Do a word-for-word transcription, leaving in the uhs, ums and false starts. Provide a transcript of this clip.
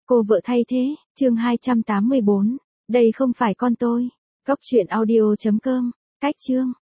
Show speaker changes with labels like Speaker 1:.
Speaker 1: Cô vợ thay thế, chương hai trăm tám mươi bốn. Đây không phải con tôi. Cốc truyện audio chấm com. Cách chương.